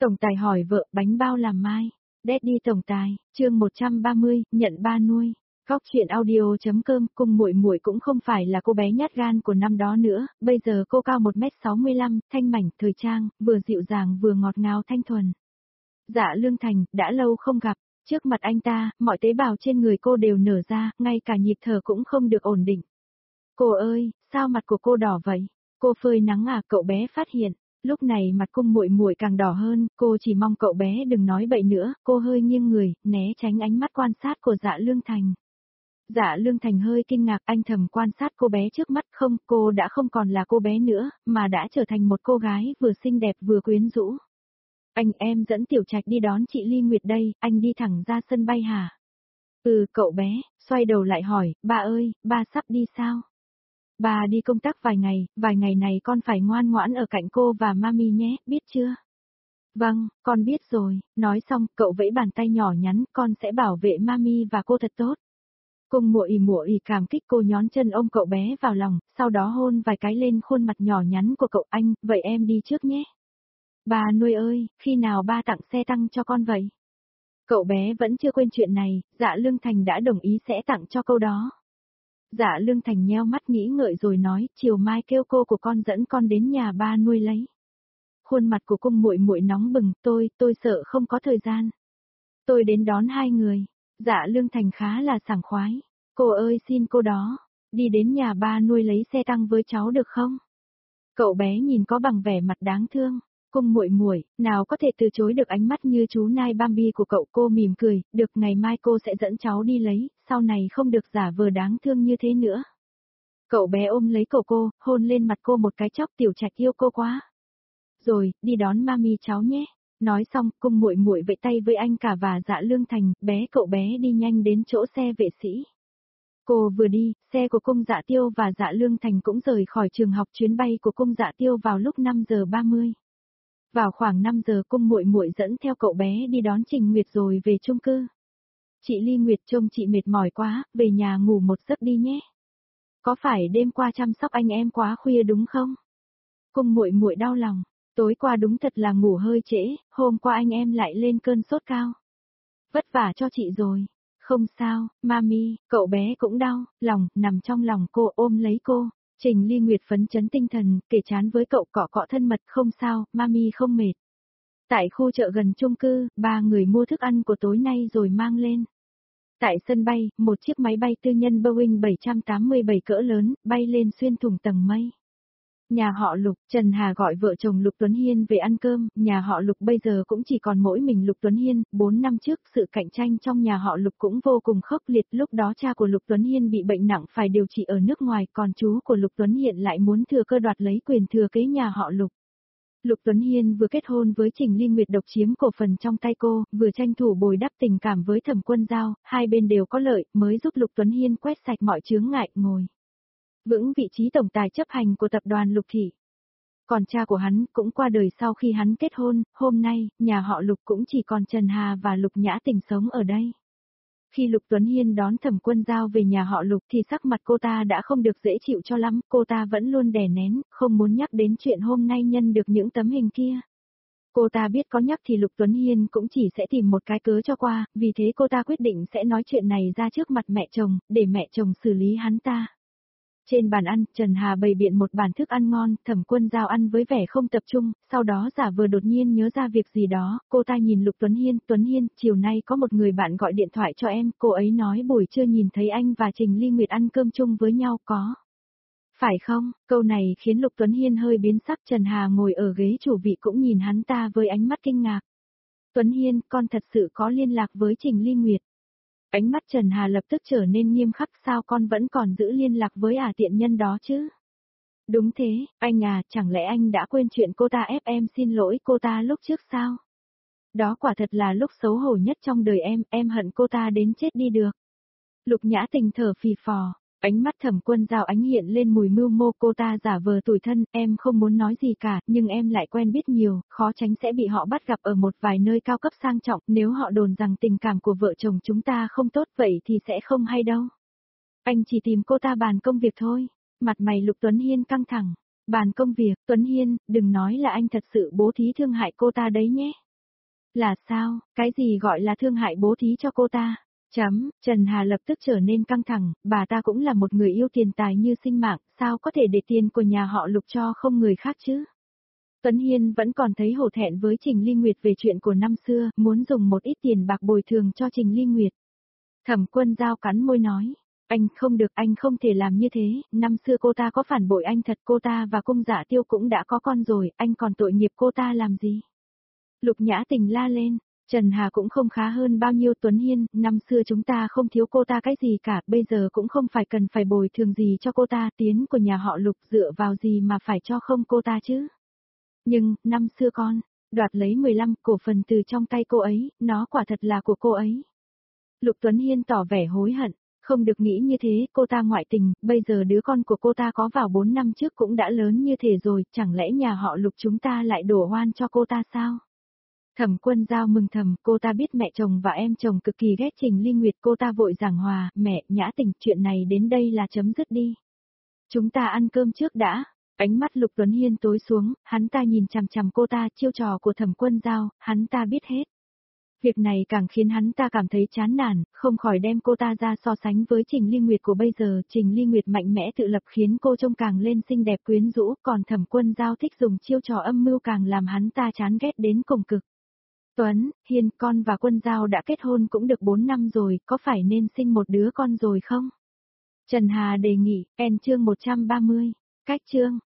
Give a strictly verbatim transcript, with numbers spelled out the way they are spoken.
Tổng tài hỏi vợ, bánh bao làm mai. Daddy tổng tài, chương một trăm ba mươi, nhận ba nuôi. Góc chuyện audio.com, cung muội muội cũng không phải là cô bé nhát gan của năm đó nữa, bây giờ cô cao một mét sáu mươi lăm, thanh mảnh, thời trang, vừa dịu dàng vừa ngọt ngào thanh thuần. Dạ Lương Thành, đã lâu không gặp, trước mặt anh ta, mọi tế bào trên người cô đều nở ra, ngay cả nhịp thở cũng không được ổn định. Cô ơi, sao mặt của cô đỏ vậy? Cô phơi nắng à? Cậu bé phát hiện. Lúc này mặt cung muội muội càng đỏ hơn, cô chỉ mong cậu bé đừng nói bậy nữa, cô hơi nghiêng người, né tránh ánh mắt quan sát của Dạ Lương Thành. Dạ Lương Thành hơi kinh ngạc, anh thầm quan sát cô bé trước mắt, không, cô đã không còn là cô bé nữa, mà đã trở thành một cô gái vừa xinh đẹp vừa quyến rũ. Anh, em dẫn Tiểu Trạch đi đón chị Ly Nguyệt đây, anh đi thẳng ra sân bay hả? Ừ, cậu bé, xoay đầu lại hỏi, ba ơi, ba sắp đi sao? Bà đi công tác vài ngày, vài ngày này con phải ngoan ngoãn ở cạnh cô và mami nhé, biết chưa? Vâng, con biết rồi, nói xong, cậu vẫy bàn tay nhỏ nhắn, con sẽ bảo vệ mami và cô thật tốt. Cung muội muội cảm kích, cô nhón chân ôm cậu bé vào lòng, sau đó hôn vài cái lên khuôn mặt nhỏ nhắn của cậu. Anh, vậy em đi trước nhé. Bà nuôi ơi, khi nào ba tặng xe tăng cho con vậy? Cậu bé vẫn chưa quên chuyện này, Dạ Lương Thành đã đồng ý sẽ tặng cho câu đó. Dạ Lương Thành nheo mắt nghĩ ngợi rồi nói, chiều mai kêu cô của con dẫn con đến nhà ba nuôi lấy. Khuôn mặt của cung muội muội nóng bừng, tôi, tôi sợ không có thời gian. Tôi đến đón hai người. Dạ Lương Thành khá là sảng khoái. Cô ơi xin cô đó, đi đến nhà ba nuôi lấy xe tăng với cháu được không? Cậu bé nhìn có bằng vẻ mặt đáng thương. Cung muội muội, nào có thể từ chối được ánh mắt như chú nai Bambi của cậu. Cô mỉm cười, được, ngày mai cô sẽ dẫn cháu đi lấy, sau này không được giả vờ đáng thương như thế nữa. Cậu bé ôm lấy cổ cô, hôn lên mặt cô một cái chóc. Tiểu Trạch yêu cô quá. Rồi, đi đón mami cháu nhé. Nói xong, cung muội muội vẫy tay với anh cả và Dạ Lương Thành, bé cậu bé đi nhanh đến chỗ xe vệ sĩ. Cô vừa đi, xe của cung Dạ Tiêu và Dạ Lương Thành cũng rời khỏi trường học. Chuyến bay của cung Dạ Tiêu vào lúc năm giờ ba mươi. Vào khoảng năm giờ cung muội muội dẫn theo cậu bé đi đón Trình Nguyệt rồi về chung cư. Chị Ly Nguyệt trông chị mệt mỏi quá, về nhà ngủ một giấc đi nhé. Có phải đêm qua chăm sóc anh em quá khuya đúng không? Cung muội muội đau lòng, tối qua đúng thật là ngủ hơi trễ, hôm qua anh em lại lên cơn sốt cao. Vất vả cho chị rồi. Không sao, mami, cậu bé cũng đau, lòng, nằm trong lòng cô, ôm lấy cô. Trình Ly Nguyệt phấn chấn tinh thần, kề chán với cậu, cọ cọ thân mật. Không sao, mami không mệt. Tại khu chợ gần chung cư, ba người mua thức ăn của tối nay rồi mang lên. Tại sân bay, một chiếc máy bay tư nhân Boeing bảy tám bảy cỡ lớn, bay lên xuyên thủng tầng mây. Nhà họ Lục, Trần Hà gọi vợ chồng Lục Tuấn Hiên về ăn cơm. Nhà họ Lục bây giờ cũng chỉ còn mỗi mình Lục Tuấn Hiên. Bốn năm trước, sự cạnh tranh trong nhà họ Lục cũng vô cùng khốc liệt. Lúc đó cha của Lục Tuấn Hiên bị bệnh nặng phải điều trị ở nước ngoài, còn chú của Lục Tuấn Hiên lại muốn thừa cơ đoạt lấy quyền thừa kế nhà họ Lục. Lục Tuấn Hiên vừa kết hôn với Trình Ly Nguyệt độc chiếm cổ phần trong tay cô, vừa tranh thủ bồi đắp tình cảm với Thẩm Quân Giao, hai bên đều có lợi, mới giúp Lục Tuấn Hiên quét sạch mọi chướng ngại, ngồi vững vị trí tổng tài chấp hành của tập đoàn Lục Thị. Còn cha của hắn cũng qua đời sau khi hắn kết hôn, hôm nay, nhà họ Lục cũng chỉ còn Trần Hà và Lục Nhã Tình sống ở đây. Khi Lục Tuấn Hiên đón Thẩm Quân Giao về nhà họ Lục thì sắc mặt cô ta đã không được dễ chịu cho lắm, cô ta vẫn luôn đè nén, không muốn nhắc đến chuyện hôm nay nhân được những tấm hình kia. Cô ta biết có nhắc thì Lục Tuấn Hiên cũng chỉ sẽ tìm một cái cớ cho qua, vì thế cô ta quyết định sẽ nói chuyện này ra trước mặt mẹ chồng, để mẹ chồng xử lý hắn ta. Trên bàn ăn, Trần Hà bày biện một bàn thức ăn ngon, Thẩm Quân Giao ăn với vẻ không tập trung, sau đó giả vờ đột nhiên nhớ ra việc gì đó, cô ta nhìn Lục Tuấn Hiên, Tuấn Hiên, chiều nay có một người bạn gọi điện thoại cho em, cô ấy nói buổi trưa nhìn thấy anh và Trình Ly Nguyệt ăn cơm chung với nhau có. Phải không? Câu này khiến Lục Tuấn Hiên hơi biến sắc. Trần Hà ngồi ở ghế chủ vị cũng nhìn hắn ta với ánh mắt kinh ngạc. Tuấn Hiên, con thật sự có liên lạc với Trình Ly Nguyệt. Ánh mắt Trần Hà lập tức trở nên nghiêm khắc, sao con vẫn còn giữ liên lạc với ả tiện nhân đó chứ? Đúng thế, anh à, chẳng lẽ anh đã quên chuyện cô ta ép em xin lỗi cô ta lúc trước sao? Đó quả thật là lúc xấu hổ nhất trong đời em, em hận cô ta đến chết đi được. Lục Nhã Tình thở phì phò, ánh mắt Thẩm Quân Giao ánh hiện lên mùi mưu mô. Cô ta giả vờ tủi thân, em không muốn nói gì cả, nhưng em lại quen biết nhiều, khó tránh sẽ bị họ bắt gặp ở một vài nơi cao cấp sang trọng, nếu họ đồn rằng tình cảm của vợ chồng chúng ta không tốt vậy thì sẽ không hay đâu. Anh chỉ tìm cô ta bàn công việc thôi. Mặt mày Lục Tuấn Hiên căng thẳng. Bàn công việc, Tuấn Hiên, đừng nói là anh thật sự bố thí thương hại cô ta đấy nhé. Là sao, cái gì gọi là thương hại bố thí cho cô ta? Chấm, Trần Hà lập tức trở nên căng thẳng, bà ta cũng là một người yêu tiền tài như sinh mạng, sao có thể để tiền của nhà họ Lục cho không người khác chứ? Tuấn Hiên vẫn còn thấy hổ thẹn với Trình Ly Nguyệt về chuyện của năm xưa, muốn dùng một ít tiền bạc bồi thường cho Trình Ly Nguyệt. Thẩm Quân Giao cắn môi nói, anh không được, anh không thể làm như thế, năm xưa cô ta có phản bội anh thật, cô ta và Cung Dạ Tiêu cũng đã có con rồi, anh còn tội nghiệp cô ta làm gì? Lục Nhã Tình la lên, Trần Hà cũng không khá hơn bao nhiêu. Tuấn Hiên, năm xưa chúng ta không thiếu cô ta cái gì cả, bây giờ cũng không phải cần phải bồi thường gì cho cô ta, tiến của nhà họ Lục dựa vào gì mà phải cho không cô ta chứ? Nhưng, năm xưa con, đoạt lấy mười lăm cổ phần từ trong tay cô ấy, nó quả thật là của cô ấy. Lục Tuấn Hiên tỏ vẻ hối hận, không được nghĩ như thế, cô ta ngoại tình, bây giờ đứa con của cô ta có vào bốn năm trước cũng đã lớn như thế rồi, chẳng lẽ nhà họ Lục chúng ta lại đổ oan cho cô ta sao? Thẩm Quân Giao mừng thầm, cô ta biết mẹ chồng và em chồng cực kỳ ghét Trình Ly Nguyệt, cô ta vội giảng hòa, mẹ, Nhã Tình, chuyện này đến đây là chấm dứt đi. Chúng ta ăn cơm trước đã. Ánh mắt Lục Tuấn Hiên tối xuống, hắn ta nhìn chằm chằm cô ta, chiêu trò của Thẩm Quân Giao, hắn ta biết hết. Việc này càng khiến hắn ta cảm thấy chán nản, không khỏi đem cô ta ra so sánh với Trình Ly Nguyệt của bây giờ. Trình Ly Nguyệt mạnh mẽ tự lập khiến cô trông càng lên xinh đẹp quyến rũ, còn Thẩm Quân Giao thích dùng chiêu trò âm mưu càng làm hắn ta chán ghét đến cùng cực. Tuấn, Hiên, con và Quân Giao đã kết hôn cũng được bốn năm rồi, có phải nên sinh một đứa con rồi không? Trần Hà đề nghị, end chương một trăm ba mươi, cách chương.